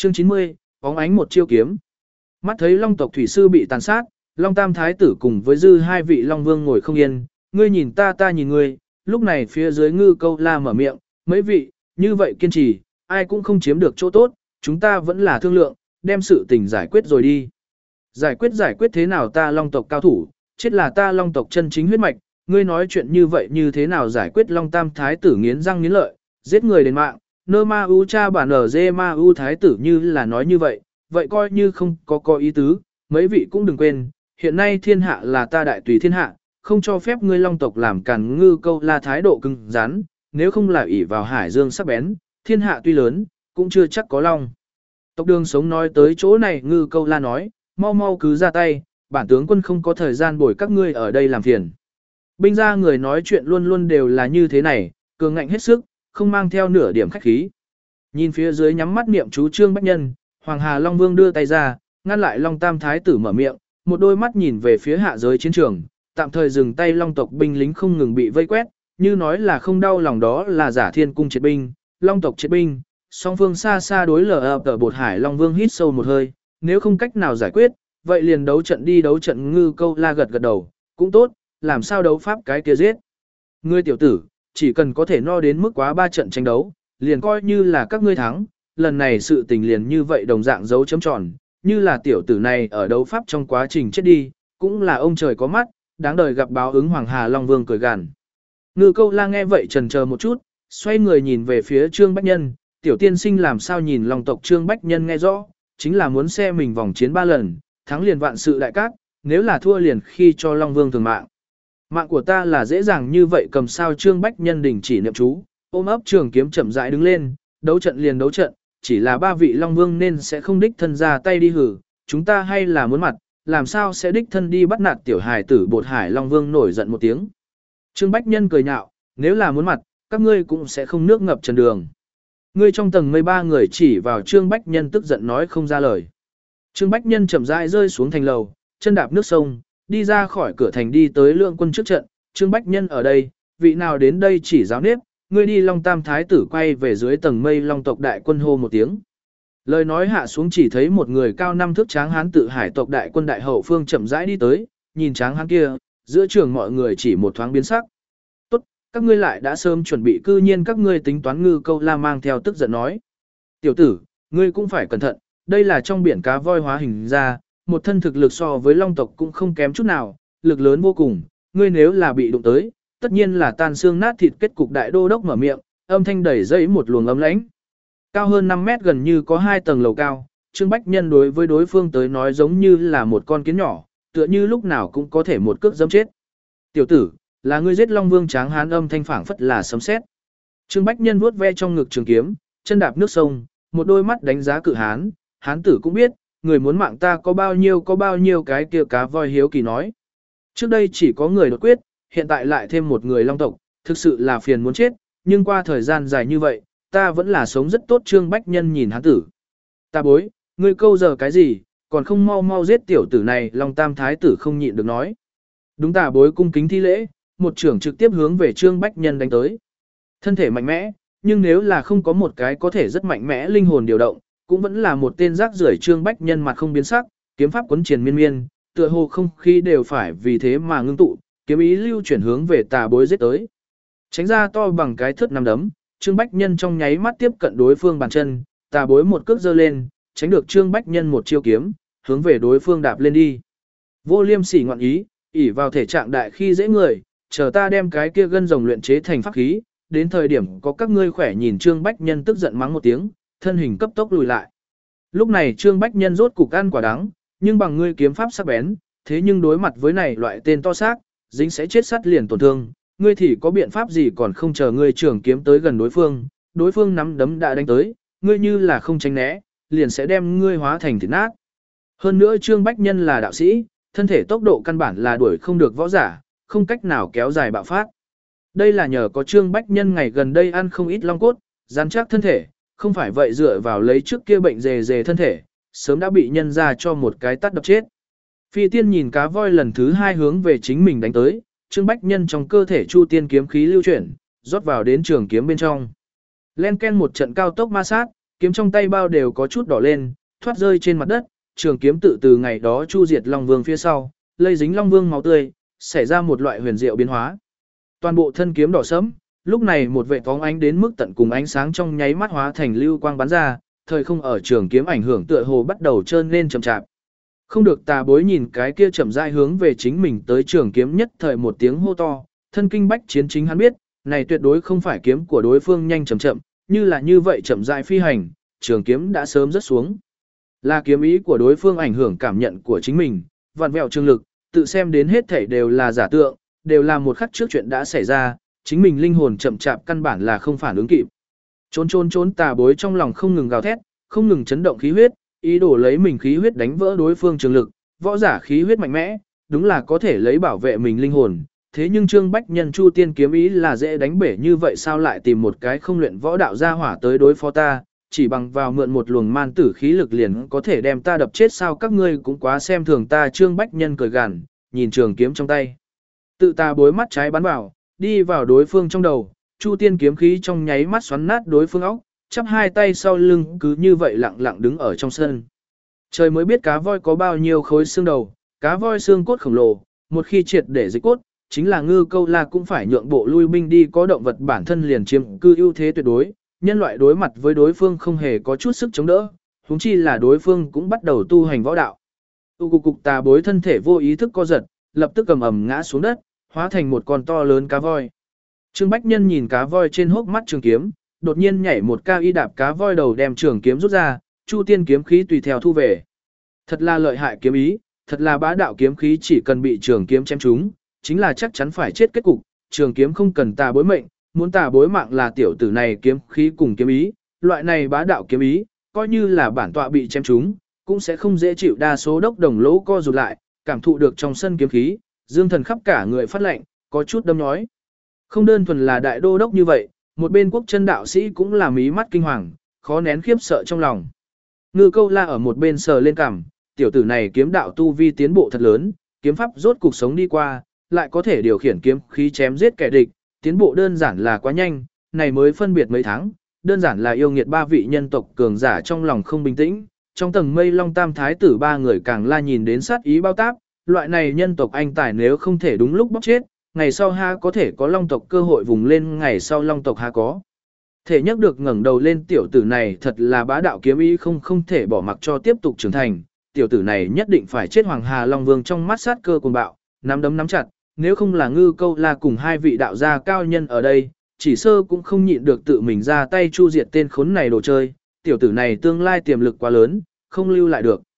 Chương 90, bóng ánh một chiêu kiếm. Mắt thấy Long tộc thủy sư bị tàn sát, Long Tam Thái tử cùng với dư hai vị Long Vương ngồi không yên, ngươi nhìn ta ta nhìn ngươi, lúc này phía dưới Ngư Câu La mở miệng, mấy vị, như vậy kiên trì, ai cũng không chiếm được chỗ tốt, chúng ta vẫn là thương lượng, đem sự tình giải quyết rồi đi. Giải quyết thế nào ta Long tộc cao thủ, chết là ta Long tộc chân chính huyết mạch, ngươi nói chuyện như vậy như thế nào giải quyết Long Tam Thái tử nghiến răng nghiến lợi, giết người đến mạng, nơ ma u cha bản ở dê ma u Thái tử như là nói như vậy, vậy coi như không có ý tứ, mấy vị cũng đừng quên, hiện nay thiên hạ là ta đại tùy thiên hạ, không cho phép ngươi Long tộc làm càn Ngư Câu La thái độ cứng rắn, nếu không là ỷ vào hải dương sắc bén, thiên hạ tuy lớn, cũng chưa chắc có Long tộc đường sống. Nói tới chỗ này Ngư Câu La nói, mau mau cứ ra tay, bản tướng quân không có thời gian bồi các ngươi ở đây làm phiền. Binh gia người nói chuyện luôn luôn đều là như thế này, cường ngạnh hết sức, không mang theo nửa điểm khách khí. Nhìn phía dưới nhắm mắt niệm chú Trương Bách Nhân, Hoàng Hà Long Vương đưa tay ra, ngăn lại Long Tam Thái tử mở miệng, một đôi mắt nhìn về phía hạ giới chiến trường, tạm thời dừng tay Long tộc binh lính không ngừng bị vây quét, như nói là không đau lòng đó là giả thiên cung triệt binh, Long tộc triệt binh, song phương xa xa đối lở ở bột hải. Long Vương hít sâu một hơi, nếu không cách nào giải quyết, vậy liền đấu trận đi. Đấu trận Ngư Câu La gật gật đầu, cũng tốt, làm sao đấu pháp cái kia giết. Ngươi tiểu tử, chỉ cần có thể no đến mức quá 3 trận tranh đấu, liền coi như là các ngươi thắng, lần này sự tình liền như vậy đồng dạng dấu chấm tròn, như là tiểu tử này ở đấu pháp trong quá trình chết đi, cũng là ông trời có mắt, đáng đời gặp báo ứng. Hoàng Hà Long Vương cười gằn. Ngư Câu La nghe vậy chần chờ một chút, xoay người nhìn về phía Trương Bách Nhân, tiểu tiên sinh làm sao nhìn Long tộc. Trương Bách Nhân nghe rõ, chính là muốn xe mình vòng chiến 3 lần, thắng liền vạn sự đại cát, nếu là thua liền khi cho Long Vương thường mạng. Mạng của ta là dễ dàng như vậy cầm sao. Trương Bách Nhân đình chỉ niệm chú, ôm ấp trường kiếm chậm rãi đứng lên, đấu trận liền đấu trận, chỉ là 3 vị Long Vương nên sẽ không đích thân ra tay đi hử, chúng ta hay là muốn mặt, làm sao sẽ đích thân đi bắt nạt tiểu hài tử bột hải. Long Vương nổi giận một tiếng. Trương Bách Nhân cười nhạo, nếu là muốn mặt, các ngươi cũng sẽ không nước ngập trần đường. Ngươi trong tầng mây 3 người chỉ vào Trương Bách Nhân tức giận nói không ra lời. Trương Bách Nhân chậm rãi rơi xuống thành lầu, chân đạp nước sông, đi ra khỏi cửa thành đi tới Lượng Quân trước trận. Trương Bách Nhân ở đây, vị nào đến đây chỉ giáo nếp, ngươi đi. Long Tam Thái tử quay về dưới tầng mây Long tộc đại quân hô một tiếng. Lời nói hạ xuống chỉ thấy một người cao 5 thước tráng hán tự hải tộc đại quân đại hậu phương chậm rãi đi tới, nhìn tráng hán kia, giữa trường mọi người chỉ một thoáng biến sắc. Tốt, các ngươi lại đã sớm chuẩn bị, cư nhiên các ngươi tính toán. Ngư Câu La mang theo tức giận nói. Tiểu tử, ngươi cũng phải cẩn thận, đây là trong biển cá voi hóa hình ra, một thân thực lực so với Long tộc cũng không kém chút nào, lực lớn vô cùng, ngươi nếu là bị đụng tới, tất nhiên là tan xương nát thịt. Kết cục đại đô đốc mở miệng, âm thanh đẩy dẫy một luồng ấm lãnh. Cao hơn 5 mét, gần như có 2 tầng lầu cao, Trương Bách Nhân đối với đối phương tới nói giống như là một con kiến nhỏ, tựa như lúc nào cũng có thể một cước giẫm chết. Tiểu tử, là ngươi giết Long Vương. Tráng hán âm thanh phảng phất là sấm sét. Trương Bách Nhân vuốt ve trong ngực trường kiếm, chân đạp nước sông, một đôi mắt đánh giá cự hán. Hán tử cũng biết, người muốn mạng ta có bao nhiêu. Cái kia cá voi hiếu kỳ nói. Trước đây chỉ có người đột quyết, hiện tại lại thêm một người Long tộc, thực sự là phiền muốn chết, nhưng qua thời gian dài như vậy, ta vẫn là sống rất tốt. Trương Bách Nhân nhìn hán tử. Ta bối, ngươi câu giờ cái gì, còn không mau mau giết tiểu tử này. Long Tam Thái tử không nhịn được nói. Đúng. Ta bối cung kính thi lễ, một trưởng trực tiếp hướng về Trương Bách Nhân đánh tới. Thân thể mạnh mẽ, nhưng nếu là không có một cái có thể rất mạnh mẽ linh hồn điều động, cũng vẫn là một tên rác rưởi. Trương Bách Nhân mặt không biến sắc, kiếm pháp quấn triền miên miên, tựa hồ không khí đều phải vì thế mà ngưng tụ, kiếm ý lưu chuyển hướng về tà bối giết tới. Tránh ra to bằng cái thớt nằm đấm, Trương Bách Nhân trong nháy mắt tiếp cận đối phương bàn chân, tà bối một cước giơ lên, tránh được Trương Bách Nhân một chiêu kiếm, hướng về đối phương đạp lên đi. Vô Liêm Sỉ ngoạn ý, ỷ vào thể trạng đại khi dễ người, chờ ta đem cái kia gân rồng luyện chế thành pháp khí, đến thời điểm có các ngươi khỏe nhìn. Trương Bách Nhân tức giận mắng một tiếng, thân hình cấp tốc lùi lại. Lúc này Trương Bách Nhân rốt cục ăn quả đắng, nhưng bằng ngươi kiếm pháp sắc bén, thế nhưng đối mặt với này loại tên to xác, dính sẽ chết sắt liền tổn thương, ngươi thì có biện pháp gì. Còn không chờ ngươi trường kiếm tới gần đối phương nắm đấm đã đánh tới, ngươi như là không tránh né, liền sẽ đem ngươi hóa thành thịt nát. Hơn nữa Trương Bách Nhân là đạo sĩ, thân thể tốc độ căn bản là đuổi không được võ giả, không cách nào kéo dài bạo phát. Đây là nhờ có Trương Bách Nhân ngày gần đây ăn không ít long cốt, rắn chắc thân thể, không phải vậy dựa vào lấy trước kia bệnh dề thân thể, sớm đã bị nhân ra cho một cái tát đập chết. Phi tiên nhìn cá voi lần thứ 2 hướng về chính mình đánh tới, Trương Bách Nhân trong cơ thể chu tiên kiếm khí lưu chuyển, rót vào đến trường kiếm bên trong. Len ken một trận cao tốc ma sát, kiếm trong tay bao đều có chút đỏ lên, thoát rơi trên mặt đất, trường kiếm tự từ ngày đó chu diệt Long Vương phía sau, lây dính Long Vương máu tươi, xảy ra một loại huyền diệu biến hóa. Toàn bộ thân kiếm đỏ sẫm, lúc này một vệ phóng ánh đến mức tận cùng ánh sáng trong nháy mắt hóa thành lưu quang bắn ra, thời không ở trường kiếm ảnh hưởng tựa hồ bắt đầu trơn lên chậm chạp. Không được Tà Bối nhìn cái kia chậm rãi hướng về chính mình tới trường kiếm nhất thời một tiếng hô to, thân kinh bách chiến chính hắn biết, này tuyệt đối không phải kiếm của đối phương nhanh chậm chậm, như là như vậy chậm rãi phi hành, trường kiếm đã sớm rớt xuống. Là kiếm ý của đối phương ảnh hưởng cảm nhận của chính mình, vặn vẹo trường lực, tự xem đến hết thảy đều là giả tượng, đều là một khắc trước chuyện đã xảy ra, chính mình linh hồn chậm chạp căn bản là không phản ứng kịp. Trốn Tà Bối trong lòng không ngừng gào thét, không ngừng chấn động khí huyết, ý đồ lấy mình khí huyết đánh vỡ đối phương trường lực, võ giả khí huyết mạnh mẽ, đúng là có thể lấy bảo vệ mình linh hồn. Thế nhưng Trương Bách Nhân Chu Tiên kiếm ý là dễ đánh bể như vậy sao lại tìm một cái không luyện võ đạo gia hỏa tới đối phó ta, chỉ bằng vào mượn một luồng man tử khí lực liền có thể đem ta đập chết sao các ngươi cũng quá xem thường ta. Trương Bách Nhân cười gằn, nhìn trường kiếm trong tay. Tự Tà Bối mắt trái bắn vào, đi vào đối phương trong đầu, Chu Tiên kiếm khí trong nháy mắt xoắn nát đối phương óc, chắp hai tay sau lưng cứ như vậy lặng lặng đứng ở trong sân. Trời mới biết cá voi có bao nhiêu khối xương đầu, cá voi xương cốt khổng lồ, một khi triệt để dịch cốt, chính là Ngư Câu La cũng phải nhượng bộ lui binh đi, có động vật bản thân liền chiếm cư ưu thế tuyệt đối, nhân loại đối mặt với đối phương không hề có chút sức chống đỡ, huống chi là đối phương cũng bắt đầu tu hành võ đạo. Cục Tà Bối thân thể vô ý thức co giật, lập tức cầm ầm ngã xuống đất, hóa thành một con to lớn cá voi. Trương Bách Nhân nhìn cá voi trên hốc mắt trường kiếm, đột nhiên nhảy một cao y đạp cá voi đầu đem trường kiếm rút ra, Chu Tiên kiếm khí tùy theo thu về. Thật là lợi hại kiếm ý, thật là bá đạo kiếm khí, chỉ cần bị trường kiếm chém trúng, chính là chắc chắn phải chết kết cục. Trường kiếm không cần Tà Bối mệnh, muốn Tà Bối mạng là tiểu tử này kiếm khí cùng kiếm ý, loại này bá đạo kiếm ý, coi như là bản tọa bị chém trúng, cũng sẽ không dễ chịu. Đa số đốc đồng lỗ co rụt lại, cảm thụ được trong sân kiếm khí, Dương Thần khắp cả người phát lạnh, có chút đâm nhói. Không đơn thuần là đại đô đốc như vậy, một bên quốc chân đạo sĩ cũng là mí mắt kinh hoàng, khó nén khiếp sợ trong lòng. Ngư Câu La ở một bên sờ lên cằm, tiểu tử này kiếm đạo tu vi tiến bộ thật lớn, kiếm pháp rốt cuộc sống đi qua, lại có thể điều khiển kiếm khí chém giết kẻ địch, tiến bộ đơn giản là quá nhanh, này mới phân biệt mấy tháng, đơn giản là yêu nghiệt ba vị nhân tộc cường giả trong lòng không bình tĩnh, trong tầng mây Long Tam thái tử ba người càng la nhìn đến sát ý bao táp, loại này nhân tộc anh tài nếu không thể đúng lúc bóc chết, ngày sau ha có thể có Long tộc cơ hội vùng lên, ngày sau Long tộc ha có thể nhắc được ngẩng đầu lên. Tiểu tử này thật là bá đạo kiếm ý, không thể bỏ mặc cho tiếp tục trưởng thành, tiểu tử này nhất định phải chết. Hoàng Hà Long Vương trong mắt sát cơ cuồng bạo, nắm đấm nắm chặt, nếu không là Ngư Câu La cùng hai vị đạo gia cao nhân ở đây, chỉ sơ cũng không nhịn được tự mình ra tay chu diệt tên khốn này đồ chơi. Tiểu tử này tương lai tiềm lực quá lớn, không lưu lại được.